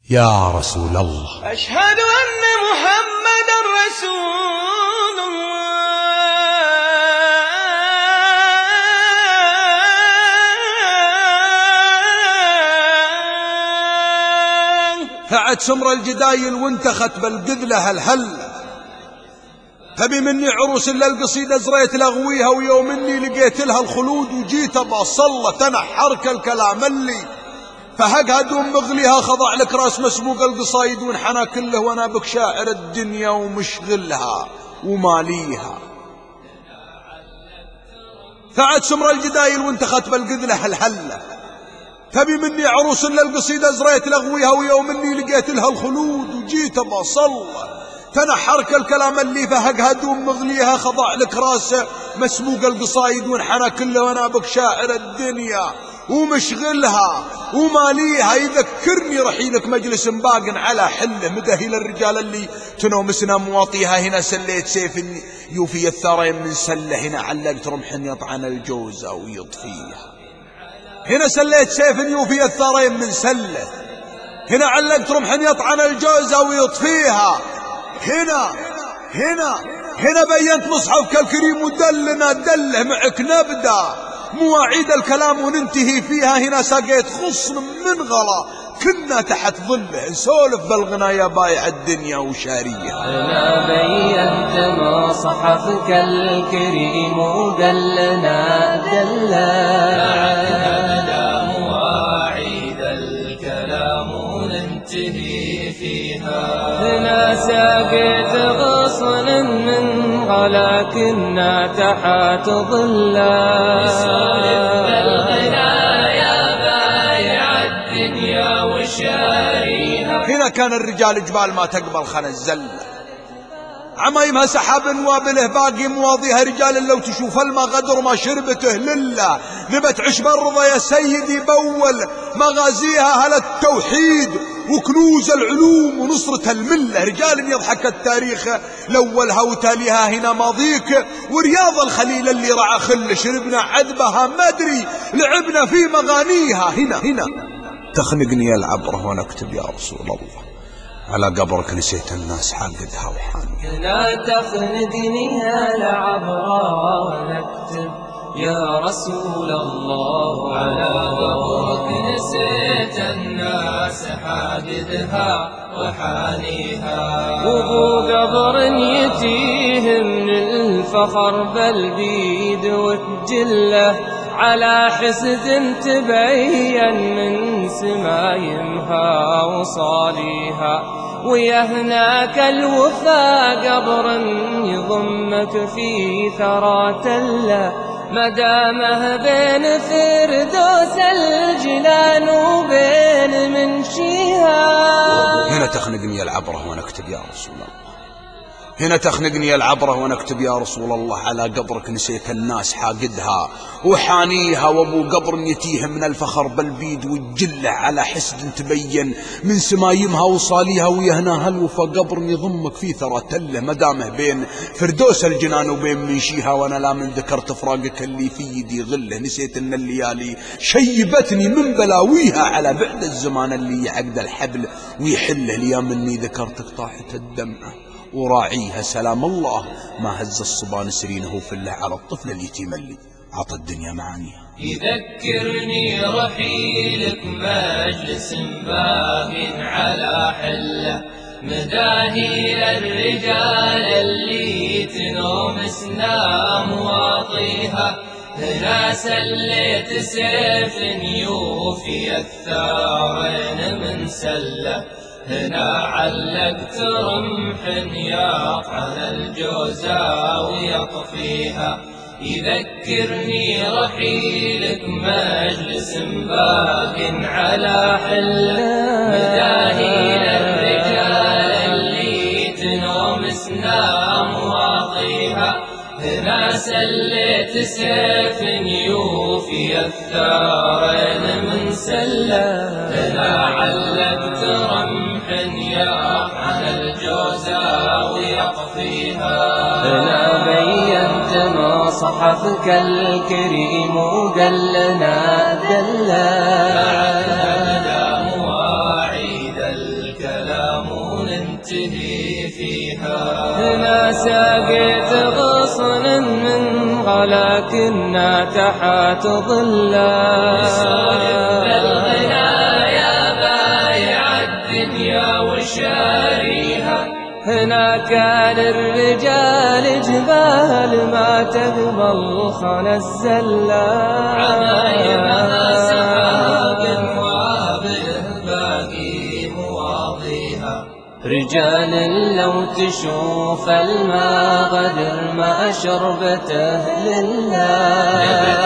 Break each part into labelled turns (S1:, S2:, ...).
S1: يا رسول الله.
S2: أشهد أن محمد رسول الله.
S1: فعد سمر الجدايل وانتخت بالقذلة الهلة، تبي مني عروس الا القصيدة زريت لغويها، ويوم اني لقيت لها الخلود وجيت بصلة تنحرك الكلام اللي فهقها دون مغليها، خضع لك راس مسبوق القصايد وانحنى كله، وانا بك شاعر الدنيا ومشغلها وماليها. فعد سمر الجدايل وانتخت بالقذلة الهلة، تبي مني عروس الا القصيدة زريت لغويها، ويوم اني لقيت لها الخلود وجيت بصلة تنحرك الكلام اللي فهقها دون مغليها، خضع لك راسه مسبوق القصايد وانحنى كله، وانا بك شاعر الدنيا ومشغلها وماليها. يذكرني رحيلك مجلس باق على حله، مدهي للرجال اللي تنومسنا مواطيها. هنا سليت سيف يوفي الثارين من سله، هنا علقت رمح يطعن الجوزة ويطفيها. هنا سليت سيف يوفي الثارين من سله، هنا علقت رمح يطعن الجوزة ويطفيها. هنا بينت مصحفك الكريم ودلنا دله معك نبدا مواعيد الكلام وننتهي فيها. هنا سقيت خصم من غلا كنا تحت ظله، نسولف بالغنى يا بايع الدنيا وشاريها.
S3: هنا بينت مصحفك الكريم ودلنا مواعيد الكلام وننتهي فيها. هنا سقيت غصن من غلا كنا تحت ظله، نسولف بالغنى يا بايع الدنيا وشاريها.
S1: هنا كان الرجال جبال ما تقبل خنا الزله، عمايمها سحاب وابله باقي مواضيها. رجال لو تشوف الماء غدر ما شربته لله، نبت عشب الرضا يا سيدي بول مغازيها. هل التوحيد وكنوز العلوم ونصرة الملة، رجال يضحك التاريخ لولها وتاليها. هنا ماضيك ورياض الخليل اللي رعى خل، شربنا عذبها ما ادري لعبنا في مغانيها. هنا تخنقني العبرة وانا اكتب يا رسول الله، على قبرك نسيت الناس حاقدها وحانيها.
S3: هنا تخنقني العبرة وانا اكتب يا رسول الله، على قبرك نسيت الناس حاقدها وحانيها. وابو قبر يتيه من الفخر بالبيد وتجله، على حسد تبين من سمايمها وصاليها. ويا هناك الوفا قبر يضمك في ثرى تله، مدامه بين فردوس الجنان وبين منشيها.
S1: هنا تخنقني العبرة وانا اكتب يا رسول الله، هنا تخنقني العبرة وانا اكتب يا رسول الله، على قبرك نسيت الناس حاقدها وحانيها. وابو قبر يتيه من الفخر بالبيد والجلة، على حسد تبين من سمايمها وصاليها. ويهنا هالوفا قبر يضمك في ثرى تله، مدامه بين فردوس الجنان وبين منشيها. وانا لا من ذكرت فراقك اللي في يدي غله، نسيت ان الليالي شيبتني من بلاويها. على بعد الزمان اللي يعقد الحبل ويحله، ليا مني ذكرتك طاحت الدمعة وراعيها. سلام الله ما هز الصبان سرينه في الله، على الطفل اليتيم اللي عطى الدنيا معانيها.
S3: يذكرني رحيلك مجلس باق على حله، مداهي الرجال اللي تنومسنا مواطيها. هنا سليت سيف يوفي الثارين من سله، هنا علقت رمح يطعن الجوزة ويطفيها. يذكرني رحيلك مجلس باق على حله، مداهي للرجال اللي تنومسنا مواطيها. هنا سليت سيف يوفي الثارين من سله، هنا علقت رمح يطعن الجوزة ويطفيها. هنا بينت مصحفك الكريم ودلنا مواعيد الكلام وننتهي فيها.
S2: هنا ساقيت غصن من غلا كنا تحت ظله،
S3: بالغنايا بايع الدنيا وشاريها.
S2: هنا كان الرجال جبال ما تقبل خنا الزلة،
S3: عمايمها سحاب وبالباقي مواضيها.
S2: رجال لو تشوف الماء غدر ما شربته لله.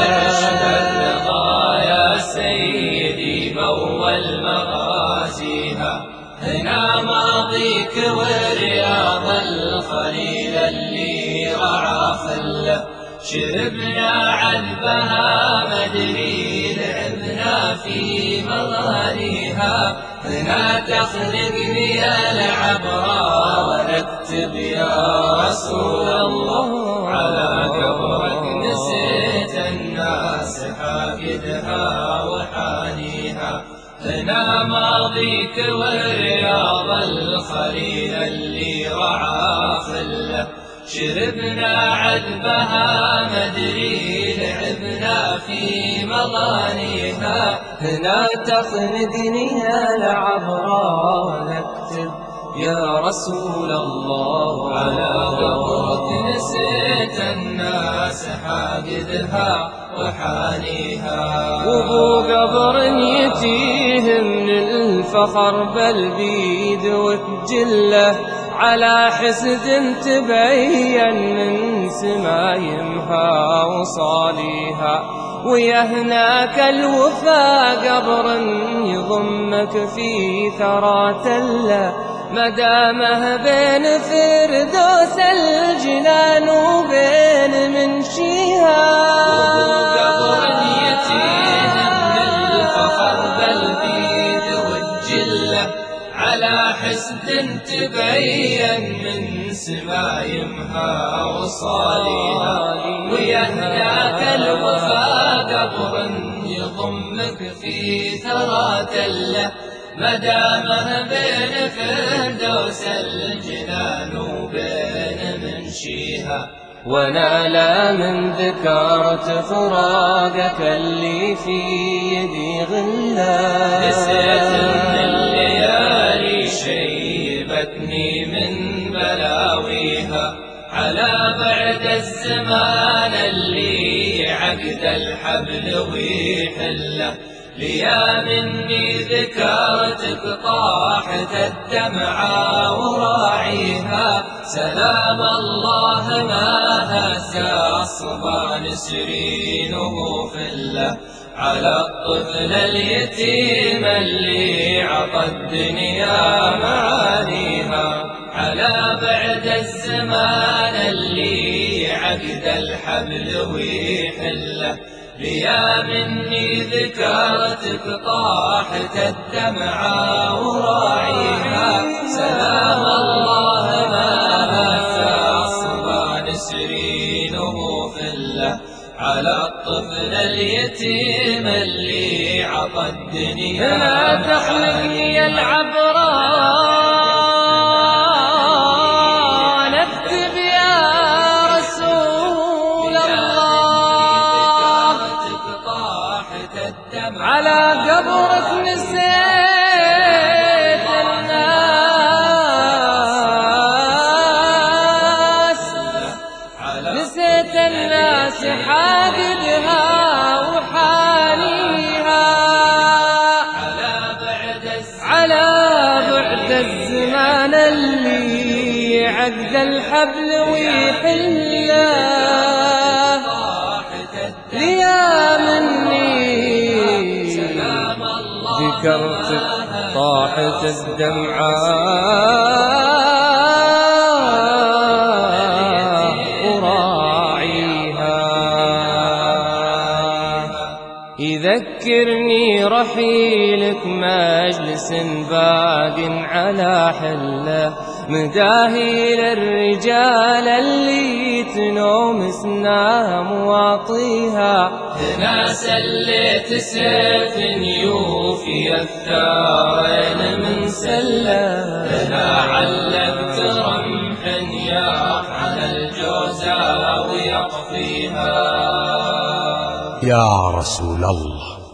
S3: الرضا يا سيدي بول مغازيها. هنا ماضيك والرياض الخليل اللي رعى خله. شربنا عذبها مدري لعبنا في مغانيها. هنا تخلقني العبرة ونكتب يا رسول الله. على قبرك نسيت الناس حاقدها وحانيها. هنا ماضيك والرياض الخليل اللي رعى خله. شربنا عذبها مدري لعبنا في مغانيها.
S2: هنا تخلقني العبرة ونكتب يا رسول الله.
S3: على قبرك نسيت الناس حاقدها وحانيها.
S2: وابو قبر يتيه من الفخر بل بيد وتجله. على حسد تبين من سمايمها وصاليها. ويا هناك الوفا قبر يضمك في ثرى تله. مدامه بين فردوس الجنان وبين منشيها.
S3: قبر يتيه من الفخر بل بيد والجله. على حسد تبين من سمايمها وصاليها. ويا هناك الوفا قبر يضمك في ثرى تله. مدامه بين فردوس الجنان وبين منشيها.
S2: وانا لا من ذكرت فراقك اللي في يدي غلا.
S3: نسيت من الليالي شيبتني من بلاويها. على بعد الزمان اللي عقد الحبل ويحله. ليا مني ذكرتك طاحت الدمعة وراعيها. سلام الله ما هزا الصبا نسرينه فله. على الطفل اليتيم اللي عطى الدنيا معانيها. على بعد الزمان اللي عقد الحبل ويحله. ليا مني ذكرتك طاحت الدمعة وراعيها. سلام الله ما هزا الصبا نسرينه فله. على الطفل اليتيم اللي عطى الدنيا.
S2: هنا تخلقني العبرة نكتب يا رسول الله. على قبرك نسيت الناس حاقدها وحانيها. على بعد الزمان اللي عقد الحبل ويحله. ليا مني ذكرتك طاحت الدمعة يذكرني رحيلك مجلس باق على حله. مداهي للرجال اللي تنوم سنا مواطيها،
S3: سليت سيف يوفي الثارين من سلة، علقت رمح ياق على الجوزاء ويقفيها.
S1: يا رسول الله